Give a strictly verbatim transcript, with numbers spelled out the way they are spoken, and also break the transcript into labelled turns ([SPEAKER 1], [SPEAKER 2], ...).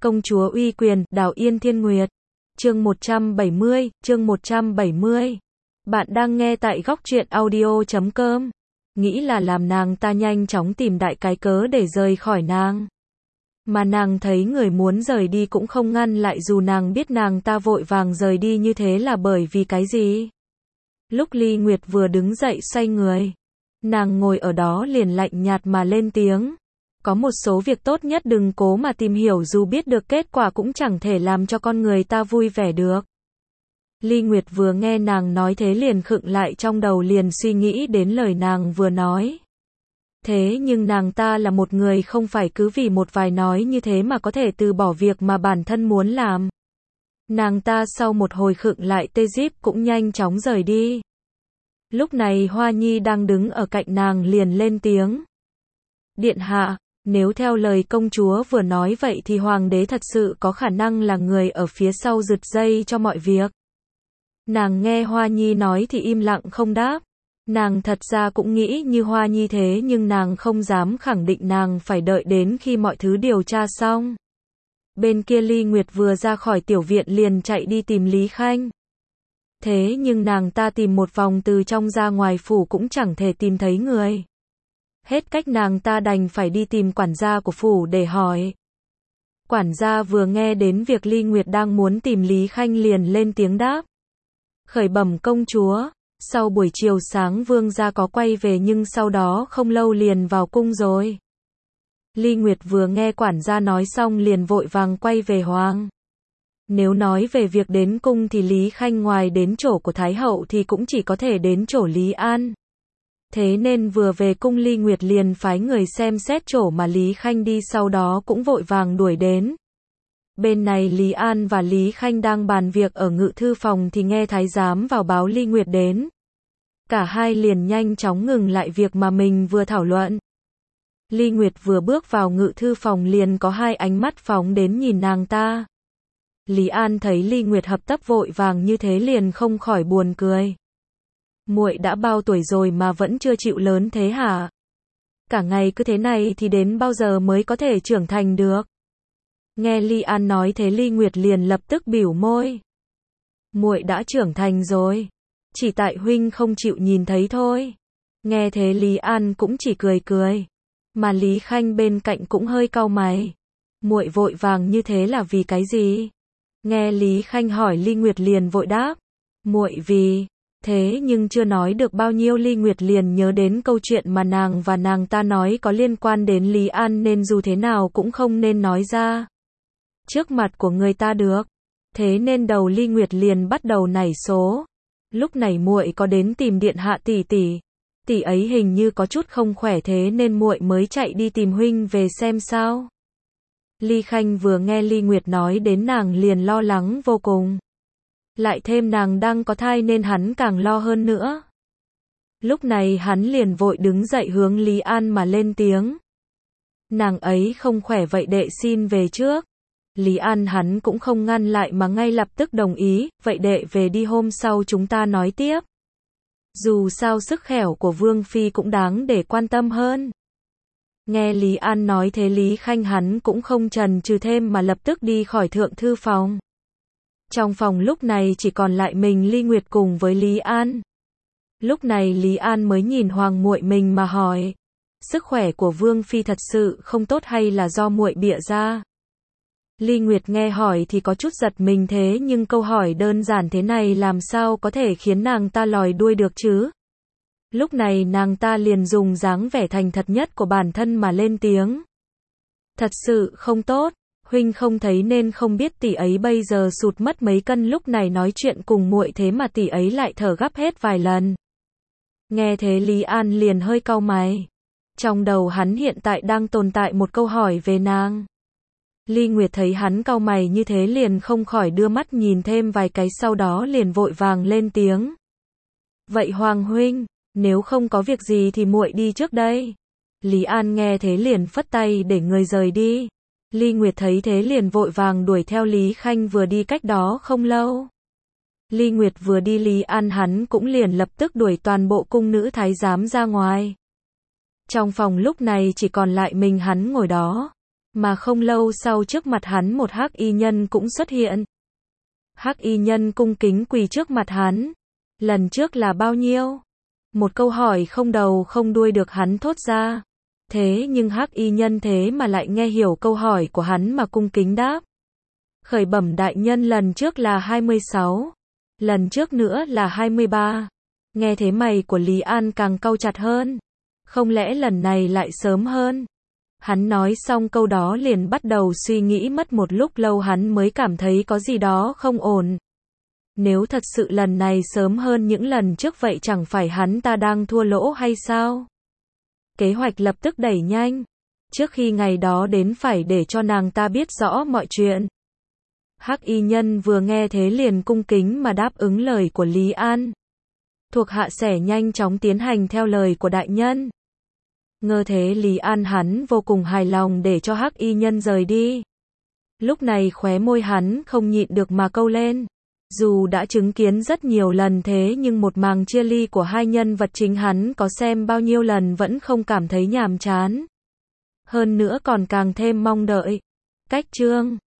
[SPEAKER 1] Công chúa uy quyền, Đào Yên Thiên Nguyệt. Chương một trăm bảy mươi, chương một trăm bảy mươi. Bạn đang nghe tại góc truyện audio chấm com. Nghĩ là làm nàng ta nhanh chóng tìm đại cái cớ để rời khỏi nàng. Mà nàng thấy người muốn rời đi cũng không ngăn lại, dù nàng biết nàng ta vội vàng rời đi như thế là bởi vì cái gì. Lúc Ly Nguyệt vừa đứng dậy xoay người, nàng ngồi ở đó liền lạnh nhạt mà lên tiếng. Có một số việc tốt nhất đừng cố mà tìm hiểu, dù biết được kết quả cũng chẳng thể làm cho con người ta vui vẻ được. Ly Nguyệt vừa nghe nàng nói thế liền khựng lại, trong đầu liền suy nghĩ đến lời nàng vừa nói. Thế nhưng nàng ta là một người không phải cứ vì một vài nói như thế mà có thể từ bỏ việc mà bản thân muốn làm. Nàng ta sau một hồi khựng lại tê díp cũng nhanh chóng rời đi. Lúc này Hoa Nhi đang đứng ở cạnh nàng liền lên tiếng. Điện hạ, nếu theo lời công chúa vừa nói vậy thì hoàng đế thật sự có khả năng là người ở phía sau giật dây cho mọi việc. Nàng nghe Hoa Nhi nói thì im lặng không đáp. Nàng thật ra cũng nghĩ như Hoa Nhi thế nhưng nàng không dám khẳng định, nàng phải đợi đến khi mọi thứ điều tra xong. Bên kia Ly Nguyệt vừa ra khỏi tiểu viện liền chạy đi tìm Lý Khanh. Thế nhưng nàng ta tìm một vòng từ trong ra ngoài phủ cũng chẳng thể tìm thấy người. Hết cách nàng ta đành phải đi tìm quản gia của phủ để hỏi. Quản gia vừa nghe đến việc Ly Nguyệt đang muốn tìm Lý Khanh liền lên tiếng đáp. Khởi bẩm công chúa, sau buổi chiều sáng vương gia có quay về nhưng sau đó không lâu liền vào cung rồi. Ly Nguyệt vừa nghe quản gia nói xong liền vội vàng quay về hoàng. Nếu nói về việc đến cung thì Lý Khanh ngoài đến chỗ của Thái hậu thì cũng chỉ có thể đến chỗ Lý An. Thế nên vừa về cung Ly Nguyệt liền phái người xem xét chỗ mà Lý Khanh đi, sau đó cũng vội vàng đuổi đến. Bên này Lý An và Lý Khanh đang bàn việc ở ngự thư phòng thì nghe thái giám vào báo Ly Nguyệt đến. Cả hai liền nhanh chóng ngừng lại việc mà mình vừa thảo luận. Ly Nguyệt vừa bước vào ngự thư phòng liền có hai ánh mắt phóng đến nhìn nàng ta. Lý An thấy Ly Nguyệt hấp tấp vội vàng như thế liền không khỏi buồn cười. Muội đã bao tuổi rồi mà vẫn chưa chịu lớn thế hả? Cả ngày cứ thế này thì đến bao giờ mới có thể trưởng thành được? Nghe Lý An nói thế Ly Nguyệt liền lập tức bĩu môi. Muội đã trưởng thành rồi, chỉ tại huynh không chịu nhìn thấy thôi. Nghe thế Lý An cũng chỉ cười cười, mà Lý Khanh bên cạnh cũng hơi cau mày. Muội vội vàng như thế là vì cái gì? Nghe Lý Khanh hỏi Ly Nguyệt liền vội đáp. Muội vì... Thế nhưng chưa nói được bao nhiêu Ly Nguyệt liền nhớ đến câu chuyện mà nàng và nàng ta nói có liên quan đến Lý An nên dù thế nào cũng không nên nói ra trước mặt của người ta được. Thế nên đầu Ly Nguyệt liền bắt đầu nảy số. Lúc này muội có đến tìm điện hạ tỷ tỷ. Tỷ ấy hình như có chút không khỏe thế nên muội mới chạy đi tìm huynh về xem sao. Ly Khanh vừa nghe Ly Nguyệt nói đến nàng liền lo lắng vô cùng. Lại thêm nàng đang có thai nên hắn càng lo hơn nữa. Lúc này hắn liền vội đứng dậy hướng Lý An mà lên tiếng. Nàng ấy không khỏe vậy đệ xin về trước. Lý An hắn cũng không ngăn lại mà ngay lập tức đồng ý, vậy đệ về đi, hôm sau chúng ta nói tiếp. Dù sao sức khỏe của Vương Phi cũng đáng để quan tâm hơn. Nghe Lý An nói thế Lý Khanh hắn cũng không chần chừ thêm mà lập tức đi khỏi thượng thư phòng. Trong phòng lúc này chỉ còn lại mình Ly Nguyệt cùng với Lý An. Lúc này Lý An mới nhìn hoàng muội mình mà hỏi. Sức khỏe của Vương Phi thật sự không tốt hay là do muội bịa ra? Ly Nguyệt nghe hỏi thì có chút giật mình, thế nhưng câu hỏi đơn giản thế này làm sao có thể khiến nàng ta lòi đuôi được chứ? Lúc này nàng ta liền dùng dáng vẻ thành thật nhất của bản thân mà lên tiếng. Thật sự không tốt. Huynh không thấy nên không biết tỷ ấy bây giờ sụt mất mấy cân. Lúc này nói chuyện cùng muội thế mà tỷ ấy lại thở gấp hết vài lần. Nghe thế Lý An liền hơi cau mày. Trong đầu hắn hiện tại đang tồn tại một câu hỏi về nàng. Ly Nguyệt thấy hắn cau mày như thế liền không khỏi đưa mắt nhìn thêm vài cái, sau đó liền vội vàng lên tiếng. Vậy Hoàng huynh, nếu không có việc gì thì muội đi trước đây. Lý An nghe thế liền phất tay để người rời đi. Ly Nguyệt thấy thế liền vội vàng đuổi theo Lý Khanh vừa đi cách đó không lâu. Ly Nguyệt vừa đi Lý An hắn cũng liền lập tức đuổi toàn bộ cung nữ thái giám ra ngoài. Trong phòng lúc này chỉ còn lại mình hắn ngồi đó. Mà không lâu sau trước mặt hắn một hắc y nhân cũng xuất hiện. Hắc y nhân cung kính quỳ trước mặt hắn. Lần trước là bao nhiêu? Một câu hỏi không đầu không đuôi được hắn thốt ra. Thế nhưng hắc y nhân thế mà lại nghe hiểu câu hỏi của hắn mà cung kính đáp. Khởi bẩm đại nhân, lần trước là hai mươi sáu. Lần trước nữa là hai mươi ba. Nghe thế mày của Lý An càng cau chặt hơn. Không lẽ lần này lại sớm hơn? Hắn nói xong câu đó liền bắt đầu suy nghĩ, mất một lúc lâu hắn mới cảm thấy có gì đó không ổn. Nếu thật sự lần này sớm hơn những lần trước vậy chẳng phải hắn ta đang thua lỗ hay sao? Kế hoạch lập tức đẩy nhanh. Trước khi ngày đó đến phải để cho nàng ta biết rõ mọi chuyện. Hắc y nhân vừa nghe thế liền cung kính mà đáp ứng lời của Lý An. Thuộc hạ sẽ nhanh chóng tiến hành theo lời của đại nhân. Ngờ thế Lý An hắn vô cùng hài lòng để cho hắc y nhân rời đi. Lúc này khóe môi hắn không nhịn được mà câu lên. Dù đã chứng kiến rất nhiều lần thế nhưng một màn chia ly của hai nhân vật chính hắn có xem bao nhiêu lần vẫn không cảm thấy nhàm chán. Hơn nữa còn càng thêm mong đợi. Cách chương